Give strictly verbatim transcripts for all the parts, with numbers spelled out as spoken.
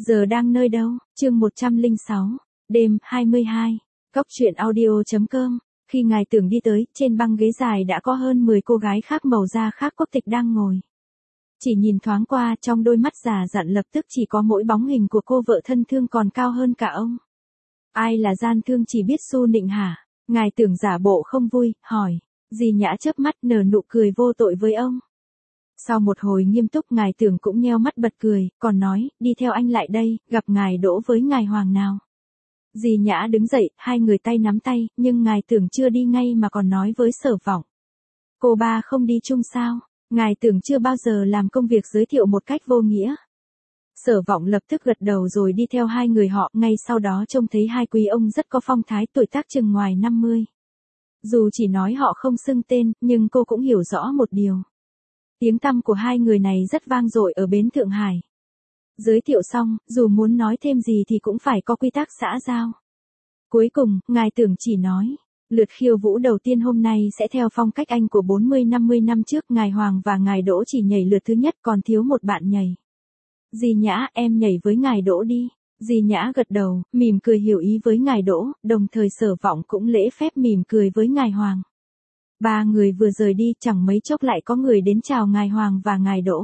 Giờ đang nơi đâu? Chương một trăm lẻ sáu, đêm hai mươi hai. Cóc truyện audio chấm com. Khi ngài tưởng đi tới, trên băng ghế dài đã có hơn mười cô gái khác màu da khác quốc tịch đang ngồi. Chỉ nhìn thoáng qua, trong đôi mắt già dặn lập tức chỉ có mỗi bóng hình của cô vợ thân thương còn cao hơn cả ông. Ai là gian thương chỉ biết Xu Nịnh hả? Ngài tưởng giả bộ không vui, hỏi. Dì Nhã chớp mắt nở nụ cười vô tội với ông. Sau một hồi nghiêm túc ngài tưởng cũng nheo mắt bật cười, còn nói, đi theo anh lại đây, gặp ngài Đỗ với ngài Hoàng nào. Dì Nhã đứng dậy, hai người tay nắm tay, nhưng ngài tưởng chưa đi ngay mà còn nói với Sở Vọng. Cô ba không đi chung sao? Ngài tưởng chưa bao giờ làm công việc giới thiệu một cách vô nghĩa. Sở Vọng lập tức gật đầu rồi đi theo hai người họ, ngay sau đó trông thấy hai quý ông rất có phong thái, tuổi tác chừng ngoài năm mươi. Dù chỉ nói họ không xưng tên, nhưng cô cũng hiểu rõ một điều. Tiếng tăm của hai người này rất vang dội ở bến Thượng Hải. Giới thiệu xong, dù muốn nói thêm gì thì cũng phải có quy tắc xã giao. Cuối cùng, ngài tưởng chỉ nói, lượt khiêu vũ đầu tiên hôm nay sẽ theo phong cách Anh của bốn mươi năm mươi năm trước, ngài Hoàng và ngài Đỗ chỉ nhảy lượt thứ nhất, còn thiếu một bạn nhảy. Dì Nhã, em nhảy với ngài Đỗ đi. Dì Nhã gật đầu, mỉm cười hiểu ý với ngài Đỗ, đồng thời Sở Vọng cũng lễ phép mỉm cười với ngài Hoàng. Ba người vừa rời đi, chẳng mấy chốc lại có người đến chào ngài Hoàng và ngài Đỗ.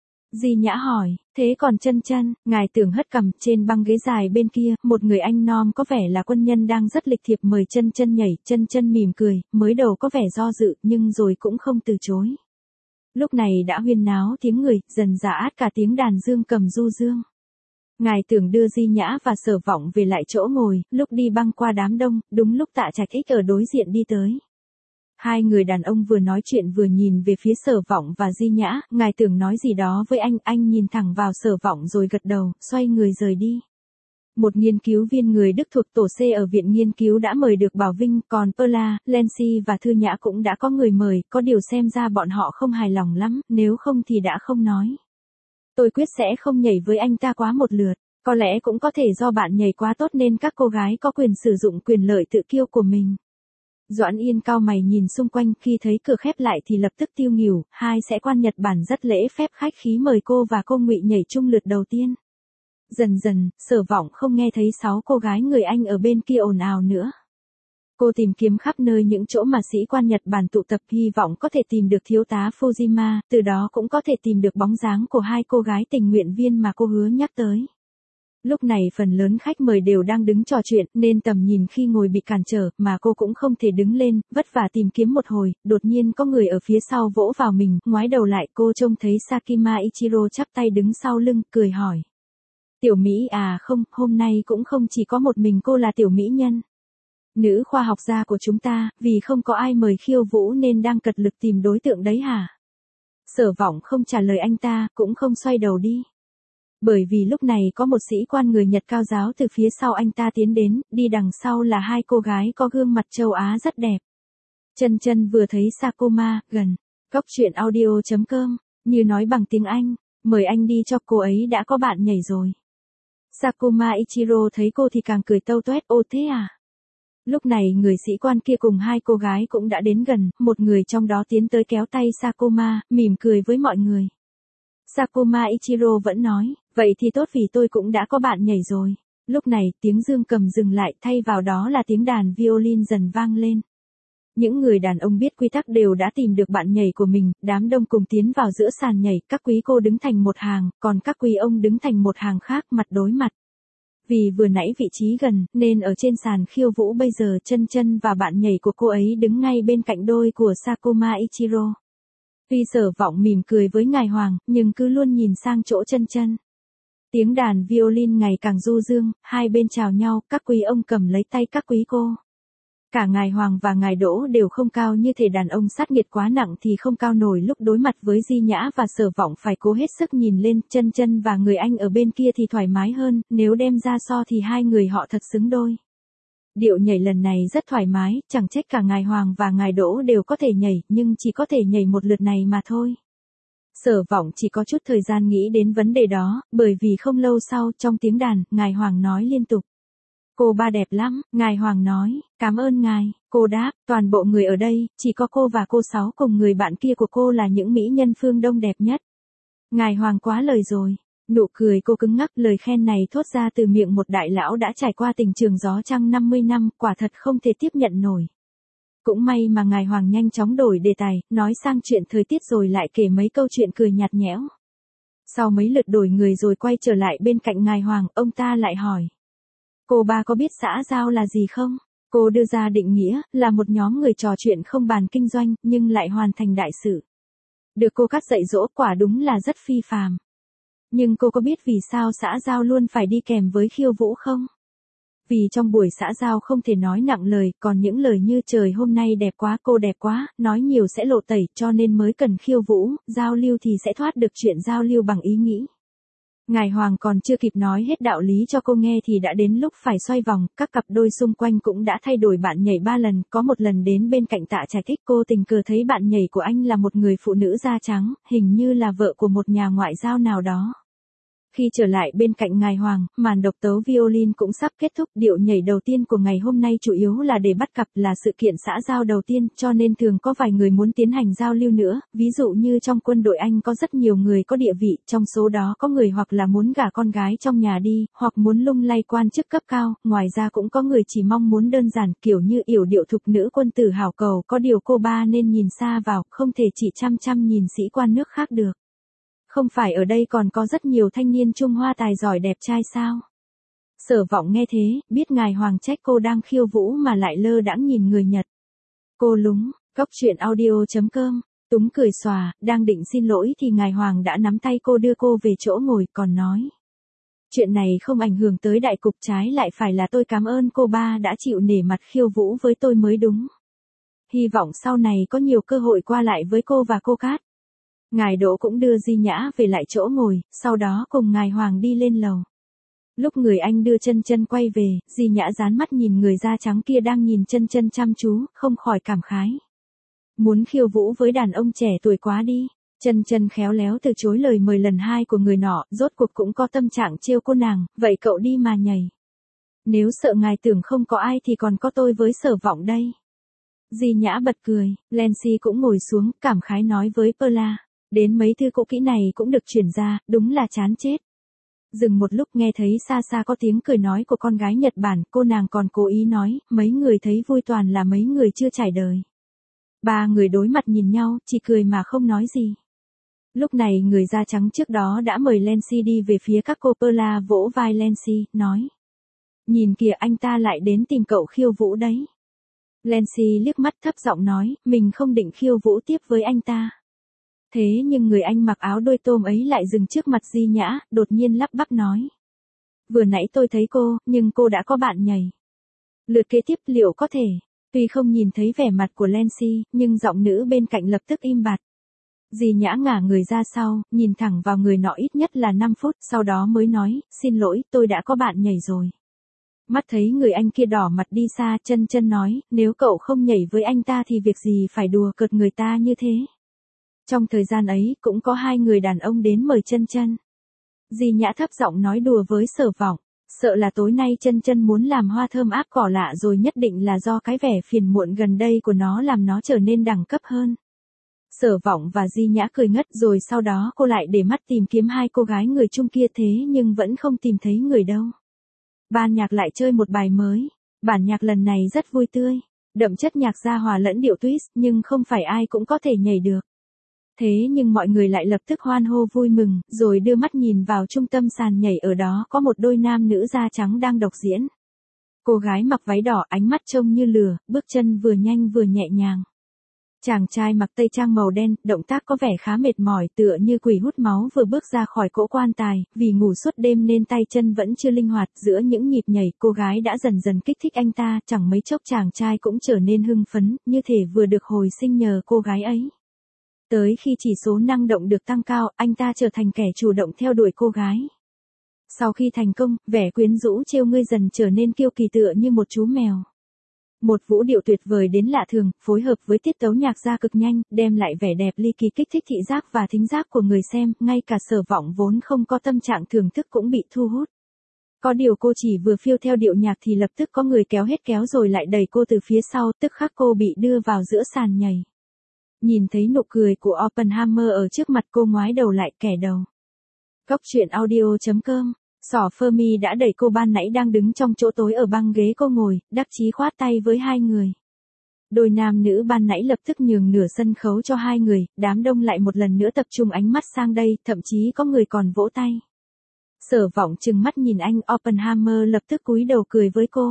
Dì Nhã hỏi, thế còn Chân Chân? Ngài tưởng hất cằm, trên băng ghế dài bên kia, một người anh nom có vẻ là quân nhân đang rất lịch thiệp mời Chân Chân nhảy. Chân Chân mỉm cười, mới đầu có vẻ do dự, nhưng rồi cũng không từ chối. Lúc này đã huyên náo tiếng người, dần dã át cả tiếng đàn dương cầm du dương. Ngài tưởng đưa Di Nhã và Sở Vọng về lại chỗ ngồi, lúc đi băng qua đám đông, đúng lúc Tạ Trạch Ích ở đối diện đi tới. Hai người đàn ông vừa nói chuyện vừa nhìn về phía Sở Vọng và Di Nhã, ngài tưởng nói gì đó với anh, anh nhìn thẳng vào Sở Vọng rồi gật đầu, xoay người rời đi. Một nghiên cứu viên người Đức thuộc tổ C ở viện nghiên cứu đã mời được Bảo Vinh, còn Perla, Lancy và Thư Nhã cũng đã có người mời, có điều xem ra bọn họ không hài lòng lắm, nếu không thì đã không nói. Tôi quyết sẽ không nhảy với anh ta quá một lượt, có lẽ cũng có thể do bạn nhảy quá tốt nên các cô gái có quyền sử dụng quyền lợi tự kiêu của mình. Doãn Yên cau mày nhìn xung quanh, khi thấy cửa khép lại thì lập tức tiêu nghỉu, hai sĩ quan Nhật Bản rất lễ phép khách khí mời cô và cô Ngụy nhảy chung lượt đầu tiên. Dần dần, Sở Vọng không nghe thấy sáu cô gái người Anh ở bên kia ồn ào nữa. Cô tìm kiếm khắp nơi những chỗ mà sĩ quan Nhật Bản tụ tập, hy vọng có thể tìm được thiếu tá Fujima, từ đó cũng có thể tìm được bóng dáng của hai cô gái tình nguyện viên mà cô hứa nhắc tới. Lúc này phần lớn khách mời đều đang đứng trò chuyện, nên tầm nhìn khi ngồi bị cản trở, mà cô cũng không thể đứng lên, vất vả tìm kiếm một hồi, đột nhiên có người ở phía sau vỗ vào mình, ngoái đầu lại cô trông thấy Sakima Ichiro chắp tay đứng sau lưng, cười hỏi. Tiểu Mỹ à? Không, hôm nay cũng không chỉ có một mình cô là tiểu mỹ nhân. Nữ khoa học gia của chúng ta, vì không có ai mời khiêu vũ nên đang cật lực tìm đối tượng đấy hả? Sở Vọng không trả lời anh ta, cũng không xoay đầu đi. Bởi vì lúc này có một sĩ quan người Nhật cao giáo từ phía sau anh ta tiến đến, đi đằng sau là hai cô gái có gương mặt châu Á rất đẹp. Chân Chân vừa thấy Sakuma, gần. Cóc truyện audio chấm com, như nói bằng tiếng Anh, mời anh đi cho cô ấy đã có bạn nhảy rồi. Sakuma Ichiro thấy cô thì càng cười tâu toét, ô thế à? Lúc này người sĩ quan kia cùng hai cô gái cũng đã đến gần, một người trong đó tiến tới kéo tay Sakuma, mỉm cười với mọi người. Sakuma Ichiro vẫn nói, vậy thì tốt vì tôi cũng đã có bạn nhảy rồi. Lúc này tiếng dương cầm dừng lại, thay vào đó là tiếng đàn violin dần vang lên. Những người đàn ông biết quy tắc đều đã tìm được bạn nhảy của mình, đám đông cùng tiến vào giữa sàn nhảy, các quý cô đứng thành một hàng, còn các quý ông đứng thành một hàng khác, mặt đối mặt. Vì vừa nãy vị trí gần, nên ở trên sàn khiêu vũ bây giờ Chân Chân và bạn nhảy của cô ấy đứng ngay bên cạnh đôi của Sakuma Ichiro. Tuy Sở Vọng mỉm cười với ngài Hoàng, nhưng cứ luôn nhìn sang chỗ Chân Chân. Tiếng đàn violin ngày càng du dương, hai bên chào nhau, các quý ông cầm lấy tay các quý cô. Cả ngài Hoàng và ngài Đỗ đều không cao như thể đàn ông sát nghiệt quá nặng thì không cao nổi, lúc đối mặt với Di Nhã và Sở Vọng phải cố hết sức nhìn lên. Chân Chân và người anh ở bên kia thì thoải mái hơn, nếu đem ra so thì hai người họ thật xứng đôi. Điệu nhảy lần này rất thoải mái, chẳng trách cả ngài Hoàng và ngài Đỗ đều có thể nhảy, nhưng chỉ có thể nhảy một lượt này mà thôi. Sở Vọng chỉ có chút thời gian nghĩ đến vấn đề đó, bởi vì không lâu sau, trong tiếng đàn, ngài Hoàng nói liên tục. Cô ba đẹp lắm, ngài Hoàng nói, cảm ơn ngài. Cô đáp, toàn bộ người ở đây, chỉ có cô và cô Sáu cùng người bạn kia của cô là những mỹ nhân phương Đông đẹp nhất. Ngài Hoàng quá lời rồi. Nụ cười cô cứng ngắc, lời khen này thốt ra từ miệng một đại lão đã trải qua tình trường gió trăng năm mươi năm, quả thật không thể tiếp nhận nổi. Cũng may mà ngài Hoàng nhanh chóng đổi đề tài, nói sang chuyện thời tiết rồi lại kể mấy câu chuyện cười nhạt nhẽo. Sau mấy lượt đổi người rồi quay trở lại bên cạnh ngài Hoàng, ông ta lại hỏi. Cô ba có biết xã giao là gì không? Cô đưa ra định nghĩa, là một nhóm người trò chuyện không bàn kinh doanh, nhưng lại hoàn thành đại sự. Được cô cắt dạy dỗ quả đúng là rất phi phàm. Nhưng cô có biết vì sao xã giao luôn phải đi kèm với khiêu vũ không? Vì trong buổi xã giao không thể nói nặng lời, còn những lời như trời hôm nay đẹp quá, cô đẹp quá, nói nhiều sẽ lộ tẩy, cho nên mới cần khiêu vũ, giao lưu thì sẽ thoát được chuyện giao lưu bằng ý nghĩ. Ngài Hoàng còn chưa kịp nói hết đạo lý cho cô nghe thì đã đến lúc phải xoay vòng, các cặp đôi xung quanh cũng đã thay đổi bạn nhảy ba lần, có một lần đến bên cạnh Tạ Trạch Thích, cô tình cờ thấy bạn nhảy của anh là một người phụ nữ da trắng, hình như là vợ của một nhà ngoại giao nào đó. Khi trở lại bên cạnh ngài Hoàng, màn độc tấu violin cũng sắp kết thúc, điệu nhảy đầu tiên của ngày hôm nay chủ yếu là để bắt cặp, là sự kiện xã giao đầu tiên, cho nên thường có vài người muốn tiến hành giao lưu nữa, ví dụ như trong quân đội Anh có rất nhiều người có địa vị, trong số đó có người hoặc là muốn gả con gái trong nhà đi, hoặc muốn lung lay quan chức cấp cao, ngoài ra cũng có người chỉ mong muốn đơn giản, kiểu như yểu điệu thục nữ quân tử hảo cầu, có điều cô ba nên nhìn xa vào, không thể chỉ chăm chăm nhìn sĩ quan nước khác được. Không phải ở đây còn có rất nhiều thanh niên Trung Hoa tài giỏi đẹp trai sao? Sở Vọng nghe thế, biết ngài Hoàng trách cô đang khiêu vũ mà lại lơ đãng nhìn người Nhật. Cô lúng, Cóc truyện audio chấm com, túng cười xòa, đang định xin lỗi thì ngài Hoàng đã nắm tay cô đưa cô về chỗ ngồi, còn nói. Chuyện này không ảnh hưởng tới đại cục, trái lại phải là tôi cảm ơn cô ba đã chịu nể mặt khiêu vũ với tôi mới đúng. Hy vọng sau này có nhiều cơ hội qua lại với cô và cô Cát. Ngài Đỗ cũng đưa Di Nhã về lại chỗ ngồi, sau đó cùng ngài Hoàng đi lên lầu. Lúc người anh đưa Chân Chân quay về, Di Nhã dán mắt nhìn người da trắng kia đang nhìn Chân Chân chăm chú, không khỏi cảm khái. Muốn khiêu vũ với đàn ông trẻ tuổi quá đi. Chân Chân khéo léo từ chối lời mời lần hai của người nọ, rốt cuộc cũng có tâm trạng trêu cô nàng, vậy cậu đi mà nhảy. Nếu sợ ngài tưởng không có ai thì còn có tôi với Sở Vọng đây. Di Nhã bật cười, Lancy cũng ngồi xuống, cảm khái nói với Perla. Đến mấy thư cũ kỹ này cũng được chuyển ra, đúng là chán chết. Dừng một lúc nghe thấy xa xa có tiếng cười nói của con gái Nhật Bản, cô nàng còn cố ý nói, mấy người thấy vui toàn là mấy người chưa trải đời. Ba người đối mặt nhìn nhau, chỉ cười mà không nói gì. Lúc này người da trắng trước đó đã mời Lancy đi về phía các cô. Perla vỗ vai Lancy, nói. Nhìn kìa, anh ta lại đến tìm cậu khiêu vũ đấy. Lancy liếc mắt thấp giọng nói, mình không định khiêu vũ tiếp với anh ta. Thế nhưng người anh mặc áo đôi tôm ấy lại dừng trước mặt Di Nhã, đột nhiên lắp bắp nói. Vừa nãy tôi thấy cô, nhưng cô đã có bạn nhảy. Lượt kế tiếp liệu có thể? Tuy không nhìn thấy vẻ mặt của Lancy, nhưng giọng nữ bên cạnh lập tức im bặt. Di Nhã ngả người ra sau, nhìn thẳng vào người nọ ít nhất là năm phút, sau đó mới nói, xin lỗi, tôi đã có bạn nhảy rồi. Mắt thấy người anh kia đỏ mặt đi xa, Chân Chân nói, nếu cậu không nhảy với anh ta thì việc gì phải đùa cợt người ta như thế. Trong thời gian ấy, cũng có hai người đàn ông đến mời Chân Chân. Di Nhã thấp giọng nói đùa với Sở Vọng, sợ là tối nay Chân Chân muốn làm hoa thơm áp cỏ lạ rồi, nhất định là do cái vẻ phiền muộn gần đây của nó làm nó trở nên đẳng cấp hơn. Sở Vọng và Di Nhã cười ngất, rồi sau đó cô lại để mắt tìm kiếm hai cô gái người Trung kia, thế nhưng vẫn không tìm thấy người đâu. Ban nhạc lại chơi một bài mới, bản nhạc lần này rất vui tươi, đậm chất nhạc gia hòa lẫn điệu twist, nhưng không phải ai cũng có thể nhảy được. Thế nhưng mọi người lại lập tức hoan hô vui mừng, rồi đưa mắt nhìn vào trung tâm sàn nhảy, ở đó có một đôi nam nữ da trắng đang độc diễn. Cô gái mặc váy đỏ, ánh mắt trông như lửa, bước chân vừa nhanh vừa nhẹ nhàng. Chàng trai mặc tây trang màu đen, động tác có vẻ khá mệt mỏi, tựa như quỷ hút máu vừa bước ra khỏi cỗ quan tài, vì ngủ suốt đêm nên tay chân vẫn chưa linh hoạt, giữa những nhịp nhảy, cô gái đã dần dần kích thích anh ta, chẳng mấy chốc chàng trai cũng trở nên hưng phấn, như thể vừa được hồi sinh nhờ cô gái ấy. Tới khi chỉ số năng động được tăng cao, anh ta trở thành kẻ chủ động theo đuổi cô gái. Sau khi thành công, vẻ quyến rũ trêu ngươi dần trở nên kiêu kỳ, tựa như một chú mèo. Một vũ điệu tuyệt vời đến lạ thường, phối hợp với tiết tấu nhạc ra cực nhanh, đem lại vẻ đẹp ly kỳ kích thích thị giác và thính giác của người xem, ngay cả Sở Vọng vốn không có tâm trạng thưởng thức cũng bị thu hút. Có điều cô chỉ vừa phiêu theo điệu nhạc thì lập tức có người kéo hết kéo rồi lại đẩy cô từ phía sau, tức khắc cô bị đưa vào giữa sàn nhảy. Nhìn thấy nụ cười của Oppenheimer ở trước mặt, cô ngoái đầu lại, kẻ đầu. Cóc truyện audio chấm com. Sỏ Fermi đã đẩy cô ban nãy đang đứng trong chỗ tối ở băng ghế cô ngồi, đắc chí khoát tay với hai người. Đôi nam nữ ban nãy lập tức nhường nửa sân khấu cho hai người, đám đông lại một lần nữa tập trung ánh mắt sang đây, thậm chí có người còn vỗ tay. Sở Vọng trừng mắt nhìn anh, Oppenheimer lập tức cúi đầu cười với cô.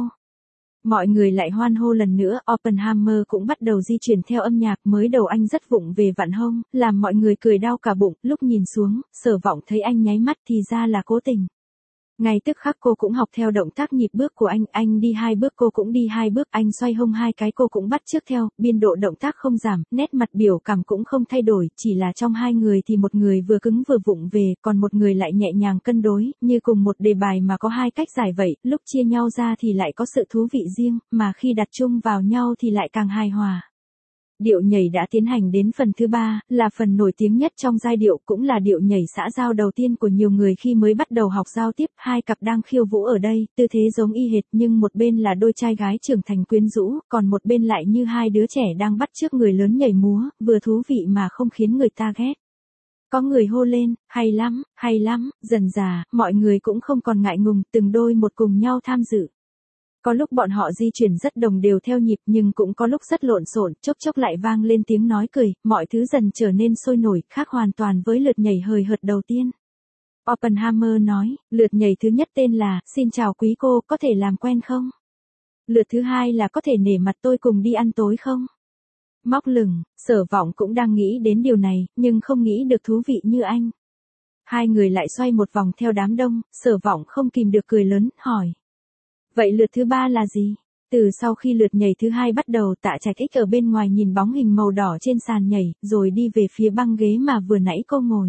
Mọi người lại hoan hô lần nữa, Oppenheimer cũng bắt đầu di chuyển theo âm nhạc, mới đầu anh rất vụng về vặn hông, làm mọi người cười đau cả bụng, lúc nhìn xuống, Sở Vọng thấy anh nháy mắt thì ra là cố tình. Ngay tức khắc cô cũng học theo động tác nhịp bước của anh, anh đi hai bước cô cũng đi hai bước, anh xoay hông hai cái cô cũng bắt chước theo, biên độ động tác không giảm, nét mặt biểu cảm cũng không thay đổi, chỉ là trong hai người thì một người vừa cứng vừa vụng về, còn một người lại nhẹ nhàng cân đối, như cùng một đề bài mà có hai cách giải vậy, lúc chia nhau ra thì lại có sự thú vị riêng, mà khi đặt chung vào nhau thì lại càng hài hòa. Điệu nhảy đã tiến hành đến phần thứ ba, là phần nổi tiếng nhất trong giai điệu, cũng là điệu nhảy xã giao đầu tiên của nhiều người khi mới bắt đầu học giao tiếp. Hai cặp đang khiêu vũ ở đây, tư thế giống y hệt, nhưng một bên là đôi trai gái trưởng thành quyến rũ, còn một bên lại như hai đứa trẻ đang bắt chước người lớn nhảy múa, vừa thú vị mà không khiến người ta ghét. Có người hô lên, hay lắm, hay lắm, dần dà, mọi người cũng không còn ngại ngùng, từng đôi một cùng nhau tham dự. Có lúc bọn họ di chuyển rất đồng đều theo nhịp, nhưng cũng có lúc rất lộn xộn, chốc chốc lại vang lên tiếng nói cười, mọi thứ dần trở nên sôi nổi, khác hoàn toàn với lượt nhảy hời hợt đầu tiên. Oppenheimer nói, lượt nhảy thứ nhất tên là, xin chào quý cô, có thể làm quen không? Lượt thứ hai là có thể nể mặt tôi cùng đi ăn tối không? Móc lửng, Sở Vọng cũng đang nghĩ đến điều này, nhưng không nghĩ được thú vị như anh. Hai người lại xoay một vòng theo đám đông, Sở Vọng không kìm được cười lớn, hỏi. Vậy lượt thứ ba là gì? Từ sau khi lượt nhảy thứ hai bắt đầu, Tạ Trạch Ích ở bên ngoài nhìn bóng hình màu đỏ trên sàn nhảy, rồi đi về phía băng ghế mà vừa nãy cô ngồi.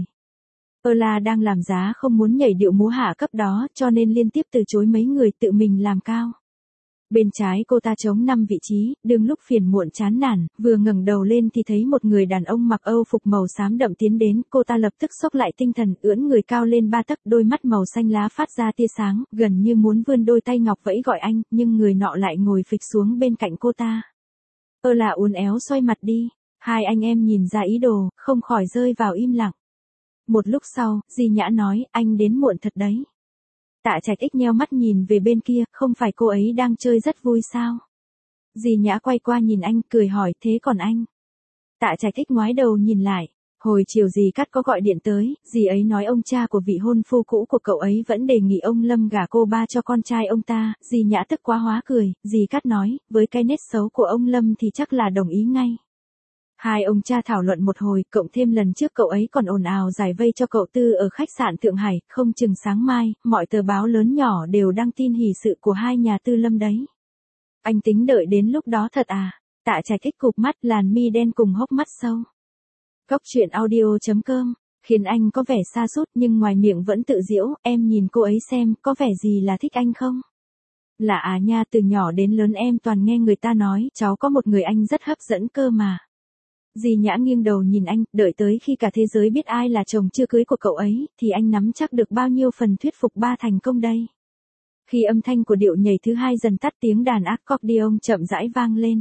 Ella đang làm giá không muốn nhảy điệu múa hạ cấp đó, cho nên liên tiếp từ chối mấy người, tự mình làm cao. Bên trái cô ta trống năm vị trí, đương lúc phiền muộn chán nản, vừa ngẩng đầu lên thì thấy một người đàn ông mặc Âu phục màu xám đậm tiến đến, cô ta lập tức xốc lại tinh thần, ưỡn người cao lên ba tấc, đôi mắt màu xanh lá phát ra tia sáng, gần như muốn vươn đôi tay ngọc vẫy gọi anh, nhưng người nọ lại ngồi phịch xuống bên cạnh cô ta. Ơ là uốn éo xoay mặt đi, hai anh em nhìn ra ý đồ, không khỏi rơi vào im lặng. Một lúc sau, Di Nhã nói, anh đến muộn thật đấy. Tạ Trạch Ích nheo mắt nhìn về bên kia, không phải cô ấy đang chơi rất vui sao? Dì Nhã quay qua nhìn anh, cười hỏi, thế còn anh? Tạ Trạch Ích ngoái đầu nhìn lại, hồi chiều dì Cát có gọi điện tới, dì ấy nói ông cha của vị hôn phu cũ của cậu ấy vẫn đề nghị ông Lâm gả cô ba cho con trai ông ta. Dì Nhã tức quá hóa cười, dì Cát nói, với cái nết xấu của ông Lâm thì chắc là đồng ý ngay. Hai ông cha thảo luận một hồi, cộng thêm lần trước cậu ấy còn ồn ào giải vây cho cậu Tư ở khách sạn Thượng Hải, không chừng sáng mai, mọi tờ báo lớn nhỏ đều đăng tin hỷ sự của hai nhà Tư Lâm đấy. Anh tính đợi đến lúc đó thật à? Tạ Trạch Ích cụp mắt, làn mi đen cùng hốc mắt sâu. Cóc truyện audio chấm com, khiến anh có vẻ sa sút nhưng ngoài miệng vẫn tự giễu, em nhìn cô ấy xem, có vẻ gì là thích anh không? Là à nha, từ nhỏ đến lớn em toàn nghe người ta nói, cháu có một người anh rất hấp dẫn cơ mà. Dì Nhã nghiêng đầu nhìn anh, đợi tới khi cả thế giới biết ai là chồng chưa cưới của cậu ấy, thì anh nắm chắc được bao nhiêu phần thuyết phục ba thành công đây. Khi âm thanh của điệu nhảy thứ hai dần tắt, tiếng đàn accordion chậm rãi vang lên.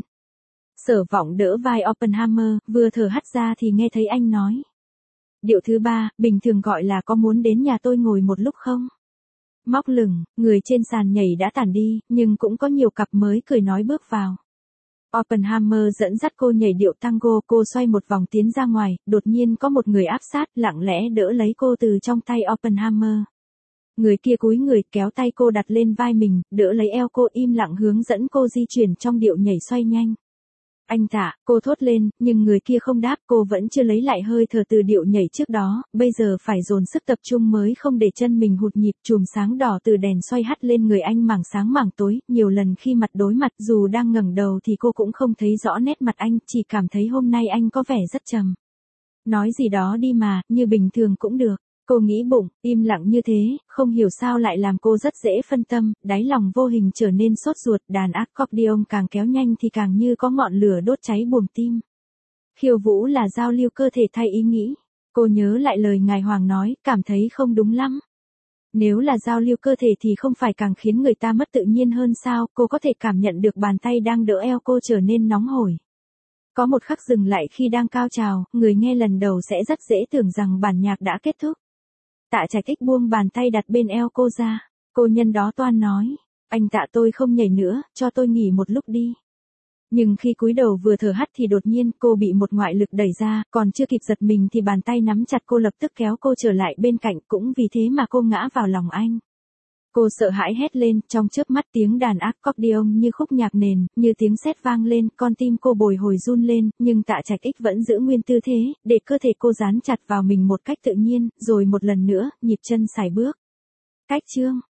Sở Vọng đỡ vai Oppenheimer, vừa thở hắt ra thì nghe thấy anh nói. Điệu thứ ba, bình thường gọi là có muốn đến nhà tôi ngồi một lúc không? Móc lửng, người trên sàn nhảy đã tản đi, nhưng cũng có nhiều cặp mới cười nói bước vào. Oppenheimer dẫn dắt cô nhảy điệu tango, cô xoay một vòng tiến ra ngoài, đột nhiên có một người áp sát, lặng lẽ đỡ lấy cô từ trong tay Oppenheimer. Người kia cúi người kéo tay cô đặt lên vai mình, đỡ lấy eo cô, im lặng hướng dẫn cô di chuyển trong điệu nhảy xoay nhanh. Anh Tạ, cô thốt lên, nhưng người kia không đáp, cô vẫn chưa lấy lại hơi thở từ điệu nhảy trước đó, bây giờ phải dồn sức tập trung mới không để chân mình hụt nhịp. Chùm sáng đỏ từ đèn xoay hắt lên người anh mảng sáng mảng tối, nhiều lần khi mặt đối mặt, dù đang ngẩng đầu thì cô cũng không thấy rõ nét mặt anh, chỉ cảm thấy hôm nay anh có vẻ rất trầm. Nói gì đó đi mà, như bình thường cũng được. Cô nghĩ bụng, im lặng như thế, không hiểu sao lại làm cô rất dễ phân tâm, đáy lòng vô hình trở nên sốt ruột, đàn accordion càng kéo nhanh thì càng như có ngọn lửa đốt cháy buồm tim. Khiêu vũ là giao lưu cơ thể thay ý nghĩ. Cô nhớ lại lời Ngài Hoàng nói, cảm thấy không đúng lắm. Nếu là giao lưu cơ thể thì không phải càng khiến người ta mất tự nhiên hơn sao? Cô có thể cảm nhận được bàn tay đang đỡ eo cô trở nên nóng hổi. Có một khắc dừng lại khi đang cao trào, người nghe lần đầu sẽ rất dễ tưởng rằng bản nhạc đã kết thúc. Tạ Trạch Ích buông bàn tay đặt bên eo cô ra. Cô nhân đó toan nói, anh Tạ tôi không nhảy nữa, cho tôi nghỉ một lúc đi. Nhưng khi cúi đầu vừa thở hắt thì đột nhiên cô bị một ngoại lực đẩy ra, còn chưa kịp giật mình thì bàn tay nắm chặt cô lập tức kéo cô trở lại bên cạnh, cũng vì thế mà cô ngã vào lòng anh. Cô sợ hãi hét lên, trong chớp mắt tiếng đàn accordion như khúc nhạc nền, như tiếng sét vang lên, con tim cô bồi hồi run lên, nhưng Tạ Trạch Ích vẫn giữ nguyên tư thế, để cơ thể cô dán chặt vào mình một cách tự nhiên, rồi một lần nữa, nhịp chân sải bước. Cách chương